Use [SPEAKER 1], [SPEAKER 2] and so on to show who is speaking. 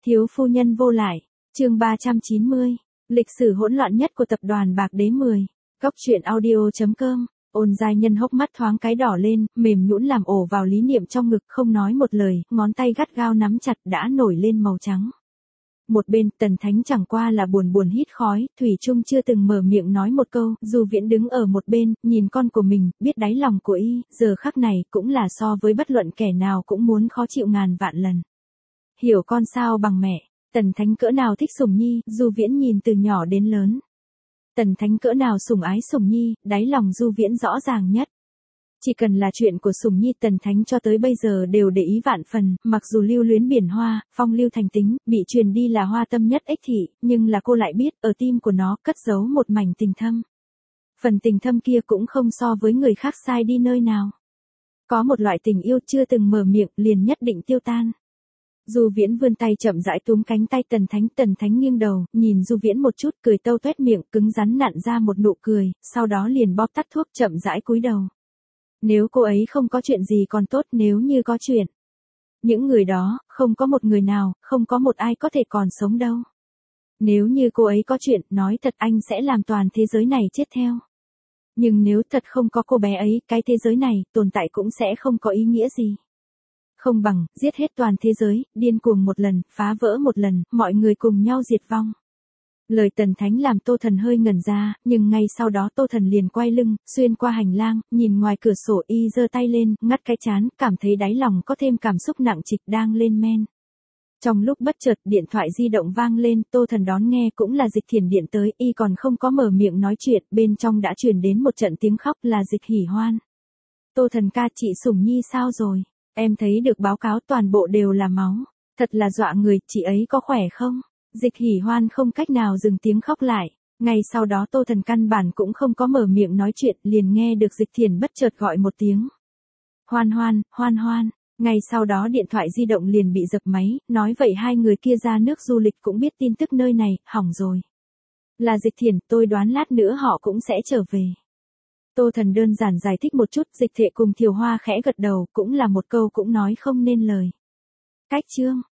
[SPEAKER 1] Thiếu phu nhân vô lại, chương 390, lịch sử hỗn loạn nhất của tập đoàn Bạc Đế 10, Góc truyện audio.com, Ôn Giai Nhân hốc mắt thoáng cái đỏ lên, mềm nhũn làm ổ vào Lý Niệm trong ngực không nói một lời, ngón tay gắt gao nắm chặt đã nổi lên màu trắng. Một bên Tần Thánh chẳng qua là buồn buồn hít khói, Thủy Trung chưa từng mở miệng nói một câu, Du Viễn đứng ở một bên, nhìn con của mình, biết đáy lòng của y, giờ khắc này cũng là so với bất luận kẻ nào cũng muốn khó chịu ngàn vạn lần. Hiểu con sao bằng mẹ, Tần Thánh cỡ nào thích Sùng Nhi, Du Viễn nhìn từ nhỏ đến lớn. Tần Thánh cỡ nào sủng ái Sùng Nhi, đáy lòng Du Viễn rõ ràng nhất. Chỉ cần là chuyện của Sùng Nhi Tần Thánh cho tới bây giờ đều để ý vạn phần, mặc dù lưu luyến biển hoa, phong lưu thành tính, bị truyền đi là hoa tâm nhất ích thị, nhưng là cô lại biết, ở tim của nó cất giấu một mảnh tình thâm. Phần tình thâm kia cũng không so với người khác sai đi nơi nào. Có một loại tình yêu chưa từng mở miệng liền nhất định tiêu tan. Du Viễn vươn tay chậm rãi túm cánh tay Tần Thánh nghiêng đầu, nhìn Du Viễn một chút cười tâu tuét miệng, cứng rắn nặn ra một nụ cười, sau đó liền bóp tắt thuốc chậm rãi cúi đầu. Nếu cô ấy không có chuyện gì còn tốt, nếu như có chuyện. Những người đó, không có một người nào, không có một ai có thể còn sống đâu. Nếu như cô ấy có chuyện, nói thật anh sẽ làm toàn thế giới này chết theo. Nhưng nếu thật không có cô bé ấy, cái thế giới này, tồn tại cũng sẽ không có ý nghĩa gì. Không bằng, giết hết toàn thế giới, điên cuồng một lần, phá vỡ một lần, mọi người cùng nhau diệt vong. Lời Tần Thánh làm Tô Thần hơi ngẩn ra, nhưng ngay sau đó Tô Thần liền quay lưng, xuyên qua hành lang, nhìn ngoài cửa sổ y giơ tay lên, ngắt cái trán, cảm thấy đáy lòng có thêm cảm xúc nặng trịch đang lên men. Trong lúc bất chợt điện thoại di động vang lên, Tô Thần đón nghe cũng là Dịch Thiển điện tới, y còn không có mở miệng nói chuyện, bên trong đã truyền đến một trận tiếng khóc là Dịch Hỉ Hoan. Tô Thần ca, chị Sùng Nhi sao rồi? Em thấy được báo cáo toàn bộ đều là máu. Thật là dọa người, chị ấy có khỏe không? Dịch Hỉ Hoan không cách nào dừng tiếng khóc lại. Ngay sau đó Tô Thần căn bản cũng không có mở miệng nói chuyện, liền nghe được Dịch Thiển bất chợt gọi một tiếng. Hoan Hoan. Ngay sau đó điện thoại di động liền bị dập máy, nói vậy hai người kia ra nước du lịch cũng biết tin tức nơi này, hỏng rồi. Là Dịch Thiển, tôi đoán lát nữa họ cũng sẽ trở về. Tô Thần đơn giản giải thích một chút, Dịch Thệ cùng Thiều Hoa khẽ gật đầu, cũng là một câu cũng nói không nên lời. Cách chương